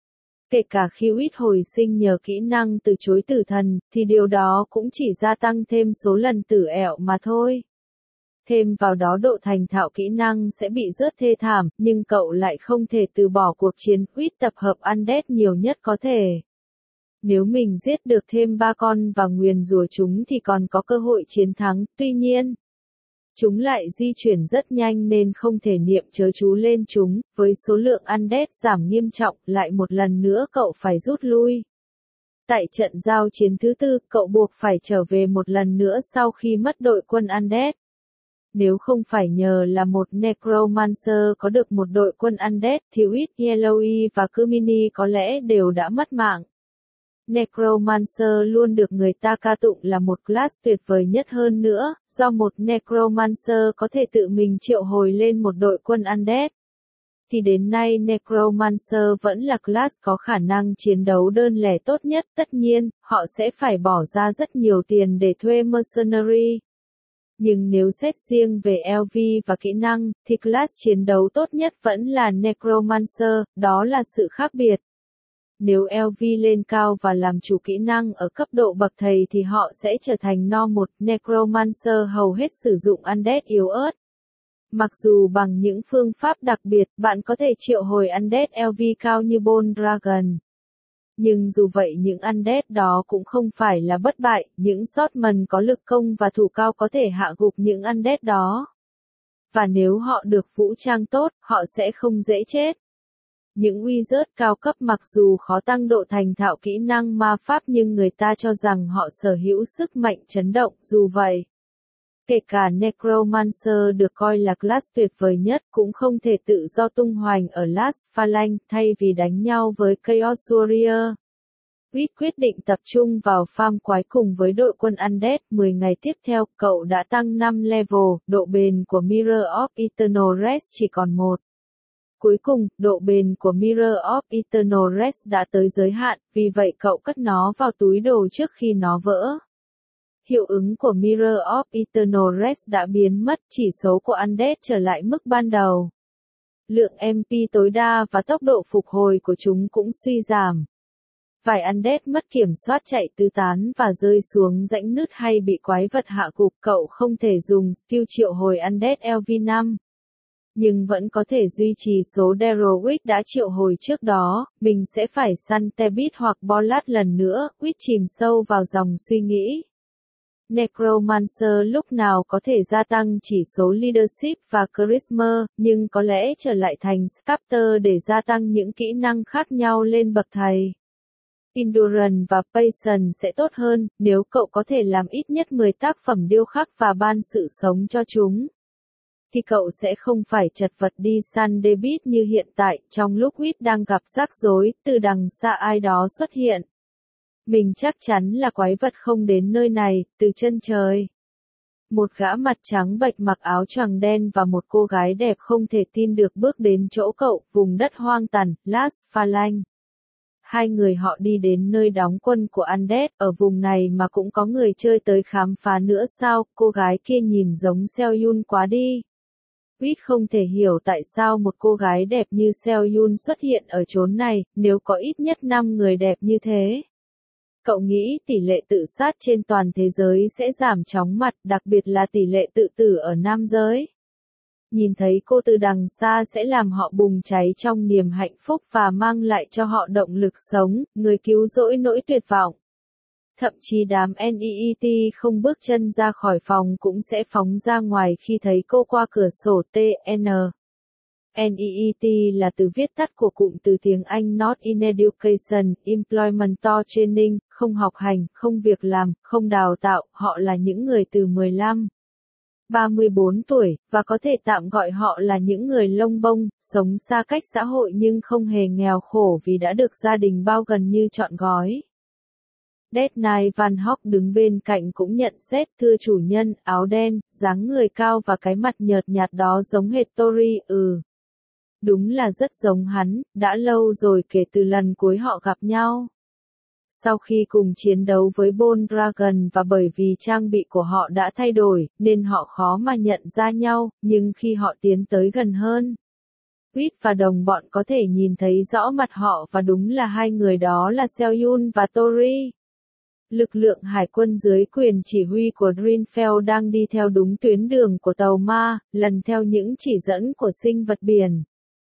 Kể cả khi Wit hồi sinh nhờ kỹ năng từ chối tử thần, thì điều đó cũng chỉ gia tăng thêm số lần tử ẹo mà thôi. Thêm vào đó độ thành thạo kỹ năng sẽ bị rớt thê thảm, nhưng cậu lại không thể từ bỏ cuộc chiến. Wit tập hợp Undead nhiều nhất có thể. Nếu mình giết được thêm ba con và nguyền rủa chúng thì còn có cơ hội chiến thắng, tuy nhiên, chúng lại di chuyển rất nhanh nên không thể niệm chớ chú lên chúng, với số lượng Undead giảm nghiêm trọng, lại một lần nữa cậu phải rút lui. Tại trận giao chiến thứ tư, cậu buộc phải trở về một lần nữa sau khi mất đội quân Undead. Nếu không phải nhờ là một Necromancer có được một đội quân Undead thì Wit, Yellowy và Kumini có lẽ đều đã mất mạng. Necromancer luôn được người ta ca tụng là một class tuyệt vời nhất hơn nữa, do một Necromancer có thể tự mình triệu hồi lên một đội quân Undead. Thì đến nay Necromancer vẫn là class có khả năng chiến đấu đơn lẻ tốt nhất, tất nhiên, họ sẽ phải bỏ ra rất nhiều tiền để thuê mercenary. Nhưng nếu xét riêng về L V và kỹ năng, thì class chiến đấu tốt nhất vẫn là Necromancer, đó là sự khác biệt. Nếu L V lên cao và làm chủ kỹ năng ở cấp độ bậc thầy thì họ sẽ trở thành no một Necromancer hầu hết sử dụng Undead yếu ớt. Mặc dù bằng những phương pháp đặc biệt, bạn có thể triệu hồi Undead L V cao như Bone Dragon. Nhưng dù vậy những Undead đó cũng không phải là bất bại, những Swordman có lực công và thủ cao có thể hạ gục những Undead đó. Và nếu họ được vũ trang tốt, họ sẽ không dễ chết. Những wizard cao cấp mặc dù khó tăng độ thành thạo kỹ năng ma pháp nhưng người ta cho rằng họ sở hữu sức mạnh chấn động, dù vậy. Kể cả Necromancer được coi là class tuyệt vời nhất cũng không thể tự do tung hoành ở Last Phalanx thay vì đánh nhau với Chaos Warrior. Wit quyết định tập trung vào farm quái cùng với đội quân Undead. mười ngày tiếp theo, cậu đã tăng năm level, độ bền của Mirror of Eternal Rest chỉ còn một. Cuối cùng, độ bền của Mirror of Eternal Rest đã tới giới hạn, vì vậy cậu cất nó vào túi đồ trước khi nó vỡ. Hiệu ứng của Mirror of Eternal Rest đã biến mất, chỉ số của Undead trở lại mức ban đầu. Lượng em pê tối đa và tốc độ phục hồi của chúng cũng suy giảm. Vài Undead mất kiểm soát chạy tứ tán và rơi xuống rãnh nứt hay bị quái vật hạ gục, cậu không thể dùng skill triệu hồi Undead L V năm. Nhưng vẫn có thể duy trì số Derrowick đã triệu hồi trước đó, mình sẽ phải săn Tebit hoặc Bolat lần nữa. Wit chìm sâu vào dòng suy nghĩ. Necromancer lúc nào có thể gia tăng chỉ số leadership và charisma, nhưng có lẽ trở lại thành sculptor để gia tăng những kỹ năng khác nhau lên bậc thầy. Endurance và Patience sẽ tốt hơn, nếu cậu có thể làm ít nhất mười tác phẩm điêu khắc và ban sự sống cho chúng. Thì cậu sẽ không phải chật vật đi săn Debit như hiện tại, trong lúc Wit đang gặp rắc rối, từ đằng xa ai đó xuất hiện. Mình chắc chắn là quái vật không đến nơi này, từ chân trời. Một gã mặt trắng bệch mặc áo choàng đen và một cô gái đẹp không thể tin được bước đến chỗ cậu, vùng đất hoang tàn, Last Phalanx. Hai người họ đi đến nơi đóng quân của Undead, ở vùng này mà cũng có người chơi tới khám phá nữa sao, cô gái kia nhìn giống Selyun quá đi. Wit không thể hiểu tại sao một cô gái đẹp như Selyun xuất hiện ở chốn này, nếu có ít nhất năm người đẹp như thế. Cậu nghĩ tỷ lệ tự sát trên toàn thế giới sẽ giảm chóng mặt, đặc biệt là tỷ lệ tự tử ở nam giới. Nhìn thấy cô từ đằng xa sẽ làm họ bùng cháy trong niềm hạnh phúc và mang lại cho họ động lực sống, người cứu rỗi nỗi tuyệt vọng. Thậm chí đám en e e tê không bước chân ra khỏi phòng cũng sẽ phóng ra ngoài khi thấy cô qua cửa sổ tê en. en e e tê là từ viết tắt của cụm từ tiếng Anh Not in Education, Employment or Training, không học hành, không việc làm, không đào tạo, họ là những người từ mười lăm đến ba mươi bốn tuổi, và có thể tạm gọi họ là những người lông bông, sống xa cách xã hội nhưng không hề nghèo khổ vì đã được gia đình bao gần như trọn gói. Dead Knight Van Hock đứng bên cạnh cũng nhận xét, thưa chủ nhân, áo đen, dáng người cao và cái mặt nhợt nhạt đó giống hệt Tori, ừ. Đúng là rất giống hắn, đã lâu rồi kể từ lần cuối họ gặp nhau. Sau khi cùng chiến đấu với Bone Dragon và bởi vì trang bị của họ đã thay đổi, nên họ khó mà nhận ra nhau, nhưng khi họ tiến tới gần hơn, Reed và đồng bọn có thể nhìn thấy rõ mặt họ và đúng là hai người đó là Seo-yun và Tori. Lực lượng hải quân dưới quyền chỉ huy của Greenfell đang đi theo đúng tuyến đường của tàu ma, lần theo những chỉ dẫn của sinh vật biển.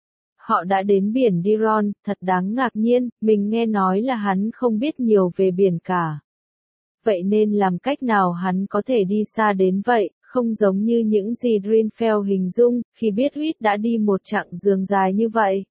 Họ đã đến biển Diron, thật đáng ngạc nhiên, mình nghe nói là hắn không biết nhiều về biển cả. Vậy nên làm cách nào hắn có thể đi xa đến vậy, không giống như những gì Greenfell hình dung, khi biết Reed đã đi một chặng đường dài như vậy.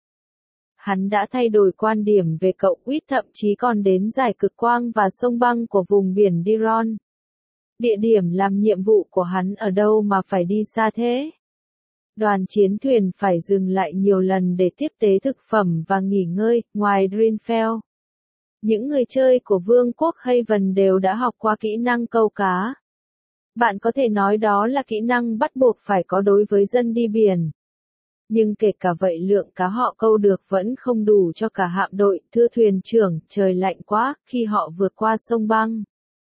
Hắn đã thay đổi quan điểm về cậu Reed, thậm chí còn đến giải cực quang và sông băng của vùng biển Diron. Địa điểm làm nhiệm vụ của hắn ở đâu mà phải đi xa thế? Đoàn chiến thuyền phải dừng lại nhiều lần để tiếp tế thực phẩm và nghỉ ngơi, ngoài Greenfell. Những người chơi của Vương quốc Haven đều đã học qua kỹ năng câu cá. Bạn có thể nói đó là kỹ năng bắt buộc phải có đối với dân đi biển. Nhưng kể cả vậy lượng cá họ câu được vẫn không đủ cho cả hạm đội, thưa thuyền trưởng, trời lạnh quá, khi họ vượt qua sông băng.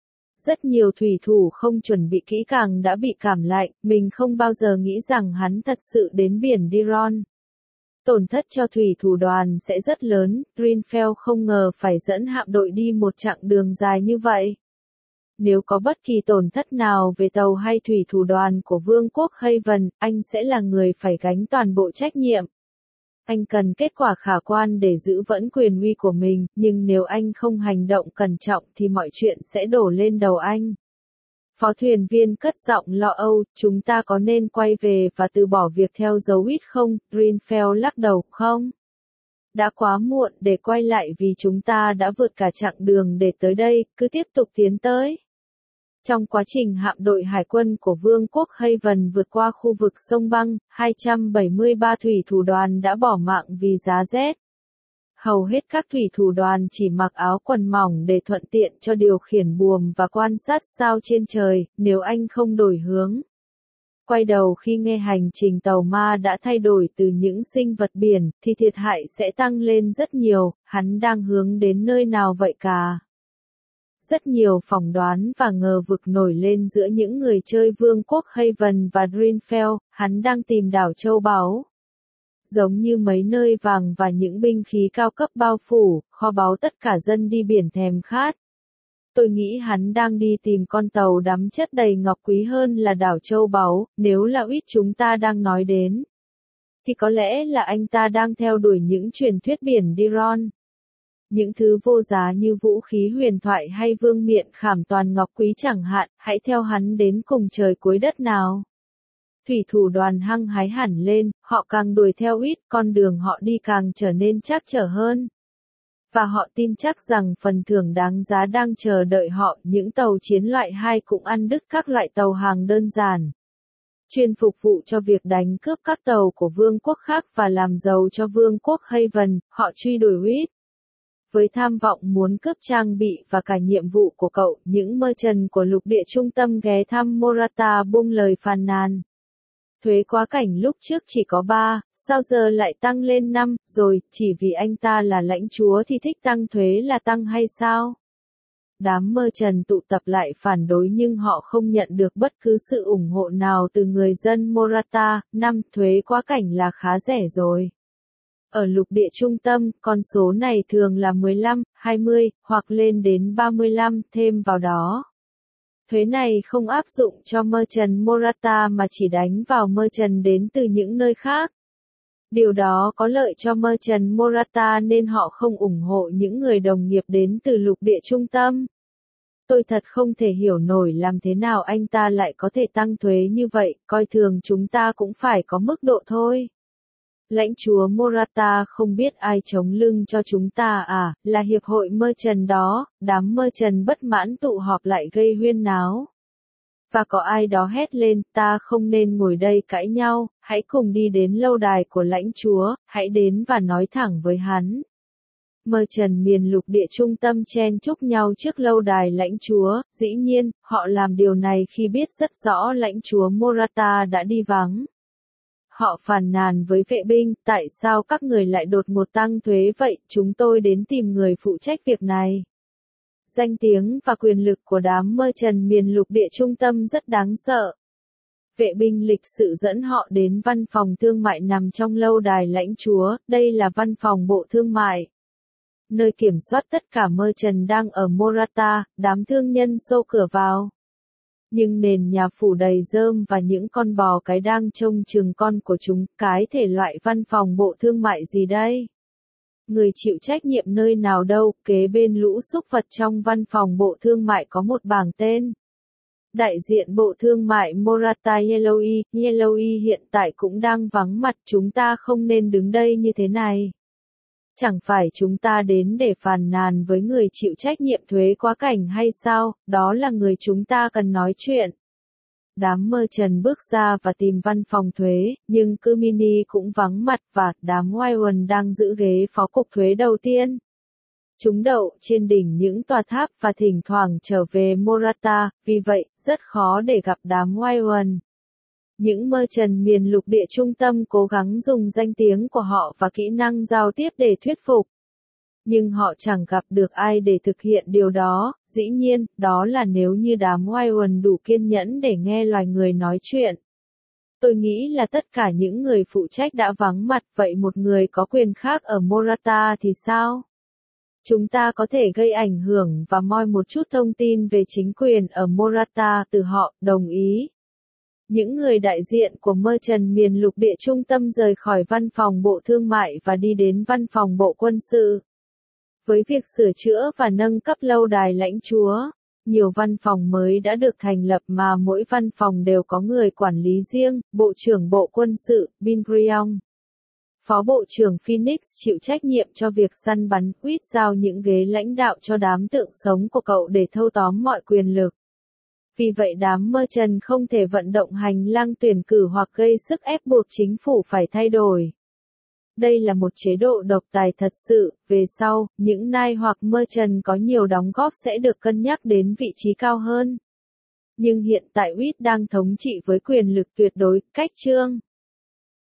Rất nhiều thủy thủ không chuẩn bị kỹ càng đã bị cảm lạnh, mình không bao giờ nghĩ rằng hắn thật sự đến biển Diron. Tổn thất cho thủy thủ đoàn sẽ rất lớn, Greenfell không ngờ phải dẫn hạm đội đi một chặng đường dài như vậy. Nếu có bất kỳ tổn thất nào về tàu hay thủy thủ đoàn của Vương quốc Haven, anh sẽ là người phải gánh toàn bộ trách nhiệm. Anh cần kết quả khả quan để giữ vững quyền uy của mình, nhưng nếu anh không hành động cẩn trọng thì mọi chuyện sẽ đổ lên đầu anh. Phó thuyền viên cất giọng lo âu, chúng ta có nên quay về và từ bỏ việc theo dấu Reed không? Greenfell lắc đầu, không. Đã quá muộn để quay lại vì chúng ta đã vượt cả chặng đường để tới đây, cứ tiếp tục tiến tới. Trong quá trình hạm đội hải quân của Vương quốc Haven vượt qua khu vực sông băng, hai trăm bảy mươi ba thủy thủ đoàn đã bỏ mạng vì giá rét. Hầu hết các thủy thủ đoàn chỉ mặc áo quần mỏng để thuận tiện cho điều khiển buồm và quan sát sao trên trời, nếu anh không đổi hướng. Quay đầu khi nghe hành trình tàu ma đã thay đổi từ những sinh vật biển, thì thiệt hại sẽ tăng lên rất nhiều, hắn đang hướng đến nơi nào vậy cả? Rất nhiều phỏng đoán và ngờ vực nổi lên giữa những người chơi Vương quốc Haven và Greenfell, hắn đang tìm đảo châu báu. Giống như mấy nơi vàng và những binh khí cao cấp bao phủ, kho báu tất cả dân đi biển thèm khát. Tôi nghĩ hắn đang đi tìm con tàu đắm chất đầy ngọc quý hơn là đảo châu báu, nếu là Reed chúng ta đang nói đến. Thì có lẽ là anh ta đang theo đuổi những truyền thuyết biển Diron. Những thứ vô giá như vũ khí huyền thoại hay vương miện khảm toàn ngọc quý chẳng hạn, hãy theo hắn đến cùng trời cuối đất nào. Thủy thủ đoàn hăng hái hẳn lên, họ càng đuổi theo Reed, con đường họ đi càng trở nên trắc trở hơn. Và họ tin chắc rằng phần thưởng đáng giá đang chờ đợi họ, những tàu chiến loại hai cũng ăn đứt các loại tàu hàng đơn giản. Chuyên phục vụ cho việc đánh cướp các tàu của vương quốc khác và làm giàu cho vương quốc Haven, họ truy đuổi Reed. Với tham vọng muốn cướp trang bị và cả nhiệm vụ của cậu, những merchant của lục địa trung tâm ghé thăm Morata buông lời phàn nàn. Thuế quá cảnh lúc trước chỉ có ba, sao giờ lại tăng lên năm, rồi, chỉ vì anh ta là lãnh chúa thì thích tăng thuế là tăng hay sao? Đám merchant tụ tập lại phản đối nhưng họ không nhận được bất cứ sự ủng hộ nào từ người dân Morata, năm, thuế quá cảnh là khá rẻ rồi. Ở lục địa trung tâm, con số này thường là mười lăm, hai mươi, hoặc lên đến ba mươi lăm, thêm vào đó. Thuế này không áp dụng cho merchant Morata mà chỉ đánh vào merchant đến từ những nơi khác. Điều đó có lợi cho merchant Morata nên họ không ủng hộ những người đồng nghiệp đến từ lục địa trung tâm. Tôi thật không thể hiểu nổi làm thế nào anh ta lại có thể tăng thuế như vậy, coi thường chúng ta cũng phải có mức độ thôi. Lãnh chúa Morata không biết ai chống lưng cho chúng ta à, là hiệp hội merchant đó, đám merchant bất mãn tụ họp lại gây huyên náo. Và có ai đó hét lên, ta không nên ngồi đây cãi nhau, hãy cùng đi đến lâu đài của lãnh chúa, hãy đến và nói thẳng với hắn. Merchant miền lục địa trung tâm chen chúc nhau trước lâu đài lãnh chúa, dĩ nhiên, họ làm điều này khi biết rất rõ lãnh chúa Morata đã đi vắng. Họ phàn nàn với vệ binh, tại sao các người lại đột ngột tăng thuế vậy, chúng tôi đến tìm người phụ trách việc này. Danh tiếng và quyền lực của đám merchant miền lục địa trung tâm rất đáng sợ. Vệ binh lịch sự dẫn họ đến văn phòng thương mại nằm trong lâu đài lãnh chúa, đây là văn phòng bộ thương mại. Nơi kiểm soát tất cả merchant đang ở Morata, đám thương nhân xô cửa vào. Nhưng nền nhà phủ đầy rơm và những con bò cái đang trông chừng con của chúng, cái thể loại văn phòng bộ thương mại gì đây? Người chịu trách nhiệm nơi nào đâu, kế bên lũ súc vật trong văn phòng bộ thương mại có một bảng tên. Đại diện bộ thương mại Morata Yellowy, Yellowy hiện tại cũng đang vắng mặt, chúng ta không nên đứng đây như thế này. Chẳng phải chúng ta đến để phàn nàn với người chịu trách nhiệm thuế quá cảnh hay sao, đó là người chúng ta cần nói chuyện. Đám merchant bước ra và tìm văn phòng thuế, nhưng Kumini cũng vắng mặt và đám Wyvern đang giữ ghế phó cục thuế đầu tiên. Chúng đậu trên đỉnh những tòa tháp và thỉnh thoảng trở về Morata, vì vậy, rất khó để gặp đám Wyvern. Những merchant miền lục địa trung tâm cố gắng dùng danh tiếng của họ và kỹ năng giao tiếp để thuyết phục. Nhưng họ chẳng gặp được ai để thực hiện điều đó, dĩ nhiên, đó là nếu như đám Wyvern đủ kiên nhẫn để nghe loài người nói chuyện. Tôi nghĩ là tất cả những người phụ trách đã vắng mặt, vậy một người có quyền khác ở Morata thì sao? Chúng ta có thể gây ảnh hưởng và moi một chút thông tin về chính quyền ở Morata từ họ, đồng ý. Những người đại diện của merchant miền lục địa trung tâm rời khỏi văn phòng bộ thương mại và đi đến văn phòng bộ quân sự. Với việc sửa chữa và nâng cấp lâu đài lãnh chúa, nhiều văn phòng mới đã được thành lập mà mỗi văn phòng đều có người quản lý riêng, Bộ trưởng Bộ Quân sự, Bin Briong. Phó Bộ trưởng Phoenix chịu trách nhiệm cho việc săn bắn, Quýt giao những ghế lãnh đạo cho đám tượng sống của cậu để thâu tóm mọi quyền lực. Vì vậy đám merchant không thể vận động hành lang tuyển cử hoặc gây sức ép buộc chính phủ phải thay đổi. Đây là một chế độ độc tài thật sự, về sau, những nai hoặc merchant có nhiều đóng góp sẽ được cân nhắc đến vị trí cao hơn. Nhưng hiện tại Quýt đang thống trị với quyền lực tuyệt đối, cách chương.